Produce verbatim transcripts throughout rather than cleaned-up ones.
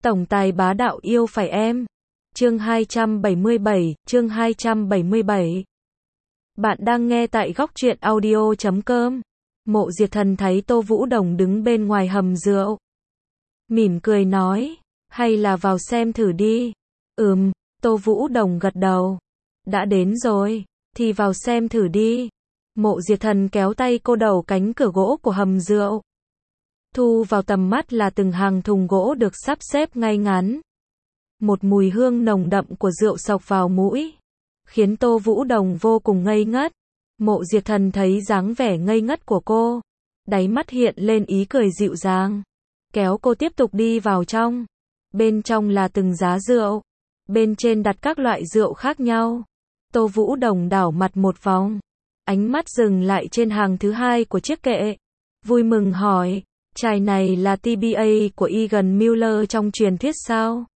Tổng tài bá đạo yêu phải em. Chương hai trăm bảy mươi bảy, chương hai trăm bảy mươi bảy. Bạn đang nghe tại góc truyện audio chấm com. Mộ Diệt Thần thấy Tô Vũ Đồng đứng bên ngoài hầm rượu. Mỉm cười nói, hay là vào xem thử đi. Ừm, Tô Vũ Đồng gật đầu. Đã đến rồi, thì vào xem thử đi. Mộ Diệt Thần kéo tay cô đầu cánh cửa gỗ của hầm rượu. Thu vào tầm mắt là từng hàng thùng gỗ được sắp xếp ngay ngắn. Một mùi hương nồng đậm của rượu xộc vào mũi, khiến Tô Vũ Đồng vô cùng ngây ngất. Mộ Diệt Thần thấy dáng vẻ ngây ngất của cô, đáy mắt hiện lên ý cười dịu dàng, kéo cô tiếp tục đi vào trong. Bên trong là từng giá rượu, bên trên đặt các loại rượu khác nhau. Tô Vũ Đồng đảo mặt một vòng, ánh mắt dừng lại trên hàng thứ hai của chiếc kệ, vui mừng hỏi, chai này là tê bê a của Egan Miller trong truyền thuyết sao?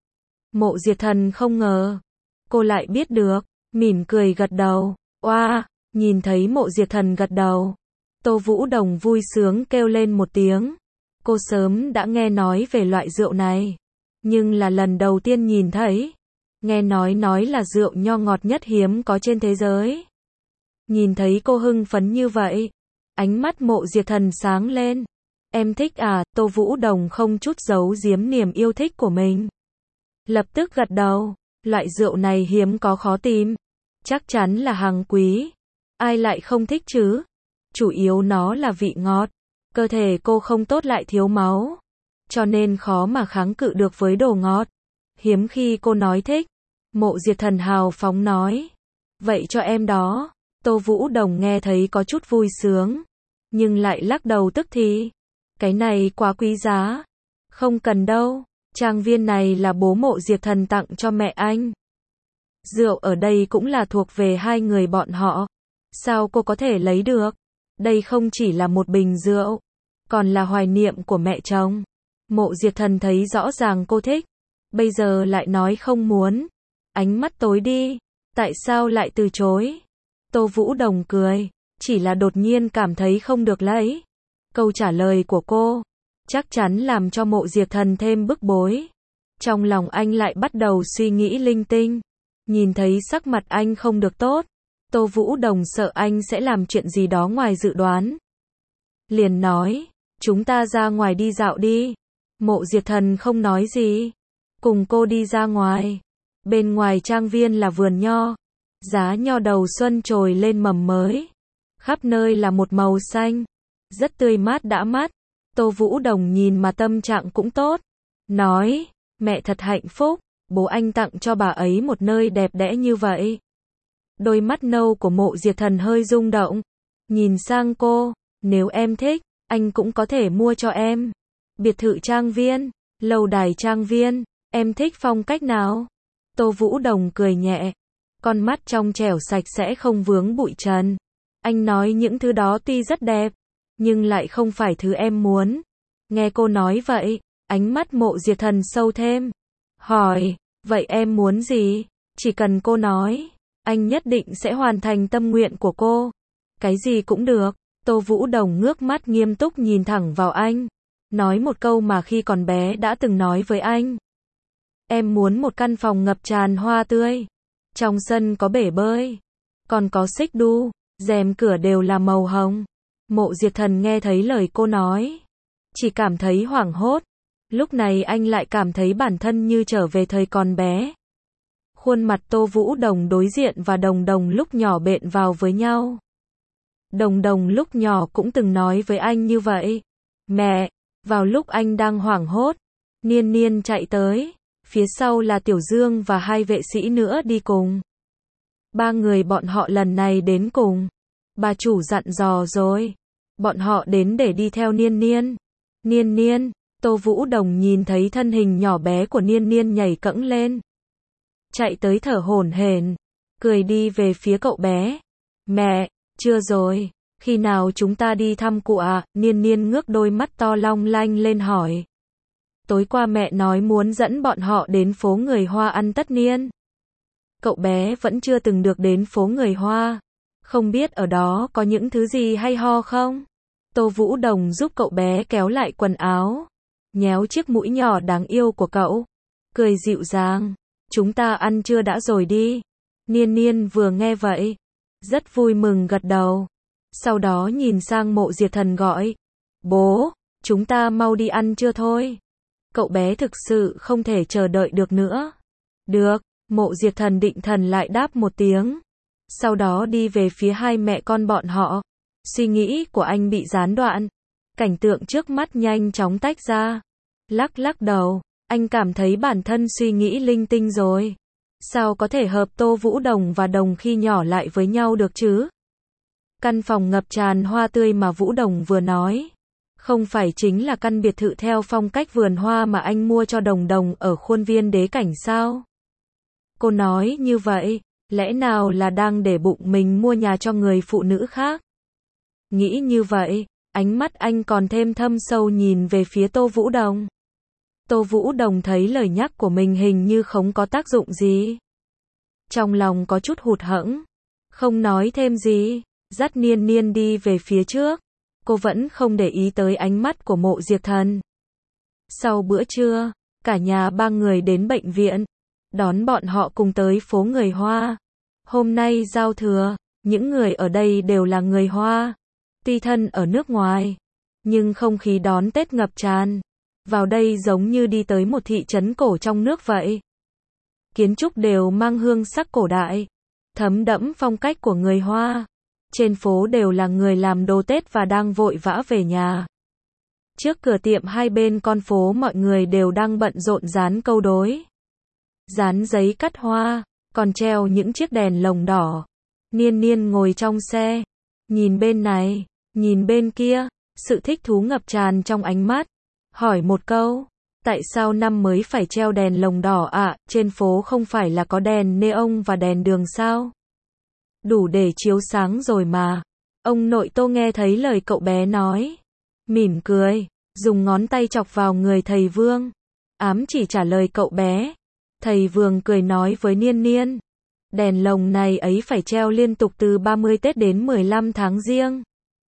Mộ Diệt Thần không ngờ cô lại biết được, mỉm cười gật đầu. Oa, wow, nhìn thấy Mộ Diệt Thần gật đầu, Tô Vũ Đồng vui sướng kêu lên một tiếng. Cô sớm đã nghe nói về loại rượu này, nhưng là lần đầu tiên nhìn thấy. Nghe nói nói là rượu nho ngọt nhất hiếm có trên thế giới. Nhìn thấy cô hưng phấn như vậy, ánh mắt Mộ Diệt Thần sáng lên. Em thích à? Tô Vũ Đồng không chút giấu giếm niềm yêu thích của mình, lập tức gật đầu. Loại rượu này hiếm có khó tìm, chắc chắn là hàng quý. Ai lại không thích chứ? Chủ yếu nó là vị ngọt, cơ thể cô không tốt lại thiếu máu, cho nên khó mà kháng cự được với đồ ngọt. Hiếm khi cô nói thích. Mộ Diệt Thần hào phóng nói, vậy cho em đó. Tô Vũ Đồng nghe thấy có chút vui sướng, nhưng lại lắc đầu tức thì, cái này quá quý giá. Không cần đâu, trang viên này là bố Mộ Diệt Thần tặng cho mẹ anh. Rượu ở đây cũng là thuộc về hai người bọn họ. Sao cô có thể lấy được? Đây không chỉ là một bình rượu, còn là hoài niệm của mẹ chồng. Mộ Diệt Thần thấy rõ ràng cô thích, bây giờ lại nói không muốn. Ánh mắt tối đi, tại sao lại từ chối? Tô Vũ Đồng cười, chỉ là đột nhiên cảm thấy không được lấy. Câu trả lời của cô chắc chắn làm cho Mộ Diệt Thần thêm bức bối. Trong lòng anh lại bắt đầu suy nghĩ linh tinh. Nhìn thấy sắc mặt anh không được tốt, Tô Vũ Đồng sợ anh sẽ làm chuyện gì đó ngoài dự đoán. Liền nói, chúng ta ra ngoài đi dạo đi. Mộ Diệt Thần không nói gì, cùng cô đi ra ngoài. Bên ngoài trang viên là vườn nho, giá nho đầu xuân trồi lên mầm mới, khắp nơi là một màu xanh, rất tươi mát đã mắt. Tô Vũ Đồng nhìn mà tâm trạng cũng tốt, nói, mẹ thật hạnh phúc, bố anh tặng cho bà ấy một nơi đẹp đẽ như vậy. Đôi mắt nâu của Mộ Diệt Thần hơi rung động, nhìn sang cô, nếu em thích, anh cũng có thể mua cho em. Biệt thự trang viên, lâu đài trang viên, em thích phong cách nào? Tô Vũ Đồng cười nhẹ, con mắt trong trẻo sạch sẽ không vướng bụi trần. Anh nói những thứ đó tuy rất đẹp, nhưng lại không phải thứ em muốn. Nghe cô nói vậy, ánh mắt Mộ Diệt Thần sâu thêm, hỏi, vậy em muốn gì? Chỉ cần cô nói, anh nhất định sẽ hoàn thành tâm nguyện của cô. Cái gì cũng được. Tô Vũ Đồng ngước mắt nghiêm túc nhìn thẳng vào anh, nói một câu mà khi còn bé đã từng nói với anh. Em muốn một căn phòng ngập tràn hoa tươi, trong sân có bể bơi, còn có xích đu, rèm cửa đều là màu hồng. Mộ Diệt Thần nghe thấy lời cô nói, chỉ cảm thấy hoảng hốt. Lúc này anh lại cảm thấy bản thân như trở về thời còn bé. Khuôn mặt Tô Vũ Đồng đối diện và Đồng Đồng lúc nhỏ bện vào với nhau. Đồng Đồng lúc nhỏ cũng từng nói với anh như vậy. Mẹ, vào lúc anh đang hoảng hốt, Niên Niên chạy tới, phía sau là Tiểu Dương và hai vệ sĩ nữa đi cùng. Ba người bọn họ lần này đến cùng. Bà chủ dặn dò rồi, bọn họ đến để đi theo Niên Niên. Niên Niên, Tô Vũ Đồng nhìn thấy thân hình nhỏ bé của Niên Niên nhảy cẫng lên, chạy tới thở hổn hển, cười đi về phía cậu bé. Mẹ, chưa rồi, khi nào chúng ta đi thăm cụ ạ? À? Niên Niên ngước đôi mắt to long lanh lên hỏi. Tối qua mẹ nói muốn dẫn bọn họ đến phố người Hoa ăn tất niên. Cậu bé vẫn chưa từng được đến phố người Hoa, không biết ở đó có những thứ gì hay ho không? Tô Vũ Đồng giúp cậu bé kéo lại quần áo, nhéo chiếc mũi nhỏ đáng yêu của cậu, cười dịu dàng. Chúng ta ăn trưa đã rồi đi. Niên Niên vừa nghe vậy, rất vui mừng gật đầu. Sau đó nhìn sang Mộ Diệt Thần gọi, bố, chúng ta mau đi ăn trưa thôi. Cậu bé thực sự không thể chờ đợi được nữa. Được, Mộ Diệt Thần định thần lại đáp một tiếng. Sau đó đi về phía hai mẹ con bọn họ. Suy nghĩ của anh bị gián đoạn. Cảnh tượng trước mắt nhanh chóng tách ra. Lắc lắc đầu, anh cảm thấy bản thân suy nghĩ linh tinh rồi. Sao có thể hợp Tô Vũ Đồng và Đồng khi nhỏ lại với nhau được chứ? Căn phòng ngập tràn hoa tươi mà Vũ Đồng vừa nói, không phải chính là căn biệt thự theo phong cách vườn hoa mà anh mua cho Đồng Đồng ở khuôn viên đế cảnh sao? Cô nói như vậy, lẽ nào là đang để bụng mình mua nhà cho người phụ nữ khác? Nghĩ như vậy, ánh mắt anh còn thêm thâm sâu nhìn về phía Tô Vũ Đồng. Tô Vũ Đồng thấy lời nhắc của mình hình như không có tác dụng gì. Trong lòng có chút hụt hẫng, không nói thêm gì, dắt Niên Niên đi về phía trước. Cô vẫn không để ý tới ánh mắt của Mộ Diệt Thần. Sau bữa trưa, cả nhà ba người đến bệnh viện, đón bọn họ cùng tới phố người Hoa. Hôm nay giao thừa, những người ở đây đều là người Hoa. Tuy thân ở nước ngoài, nhưng không khí đón Tết ngập tràn. Vào đây giống như đi tới một thị trấn cổ trong nước vậy. Kiến trúc đều mang hương sắc cổ đại, thấm đẫm phong cách của người Hoa. Trên phố đều là người làm đồ Tết và đang vội vã về nhà. Trước cửa tiệm hai bên con phố mọi người đều đang bận rộn dán câu đối. Dán giấy cắt hoa, còn treo những chiếc đèn lồng đỏ. Niên Niên ngồi trong xe, nhìn bên này, nhìn bên kia, sự thích thú ngập tràn trong ánh mắt. Hỏi một câu, tại sao năm mới phải treo đèn lồng đỏ ạ, à, trên phố không phải là có đèn neon và đèn đường sao? Đủ để chiếu sáng rồi mà. Ông nội Tô nghe thấy lời cậu bé nói, mỉm cười, dùng ngón tay chọc vào người thầy Vương, ám chỉ trả lời cậu bé. Thầy Vương cười nói với Niên Niên, đèn lồng này ấy phải treo liên tục từ ba mươi Tết đến mười lăm tháng Giêng.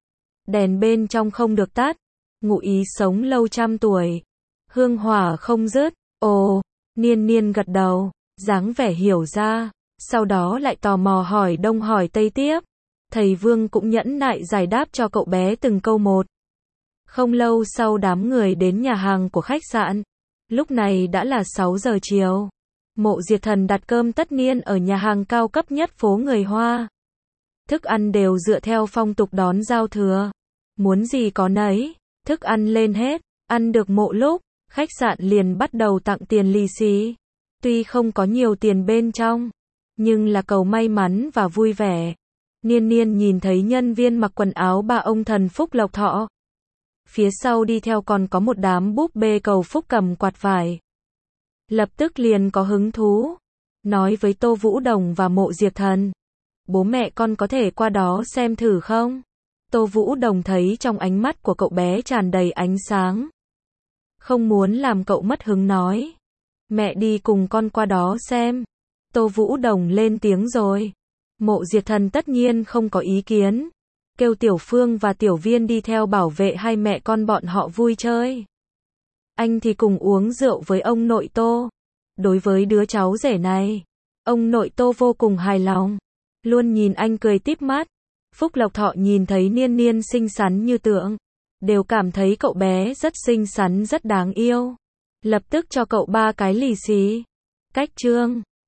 Đèn bên trong không được tắt, ngụ ý sống lâu trăm tuổi, hương hỏa không dứt. Ồ, Niên Niên gật đầu, dáng vẻ hiểu ra, sau đó lại tò mò hỏi đông hỏi tây tiếp. Thầy Vương cũng nhẫn nại giải đáp cho cậu bé từng câu một. Không lâu sau đám người đến nhà hàng của khách sạn. Lúc này đã là sáu giờ chiều. Mộ Diệt Thần đặt cơm tất niên ở nhà hàng cao cấp nhất phố người Hoa. Thức ăn đều dựa theo phong tục đón giao thừa. Muốn gì có nấy, thức ăn lên hết, ăn được mộ lúc, khách sạn liền bắt đầu tặng tiền lì xì. Tuy không có nhiều tiền bên trong, nhưng là cầu may mắn và vui vẻ. Niên Niên nhìn thấy nhân viên mặc quần áo ba ông thần phúc lộc thọ. Phía sau đi theo còn có một đám búp bê cầu phúc cầm quạt vải. Lập tức liền có hứng thú, nói với Tô Vũ Đồng và Mộ Diệt Thần, bố mẹ con có thể qua đó xem thử không? Tô Vũ Đồng thấy trong ánh mắt của cậu bé tràn đầy ánh sáng. Không muốn làm cậu mất hứng nói, mẹ đi cùng con qua đó xem. Tô Vũ Đồng lên tiếng rồi. Mộ Diệt Thần tất nhiên không có ý kiến, kêu Tiểu Phương và Tiểu Viên đi theo bảo vệ hai mẹ con bọn họ vui chơi. Anh thì cùng uống rượu với ông nội Tô. Đối với đứa cháu rể này, ông nội Tô vô cùng hài lòng, luôn nhìn anh cười tít mắt. Phúc Lộc Thọ nhìn thấy Niên Niên xinh xắn như tượng, đều cảm thấy cậu bé rất xinh xắn rất đáng yêu. Lập tức cho cậu ba cái lì xì. Cách trương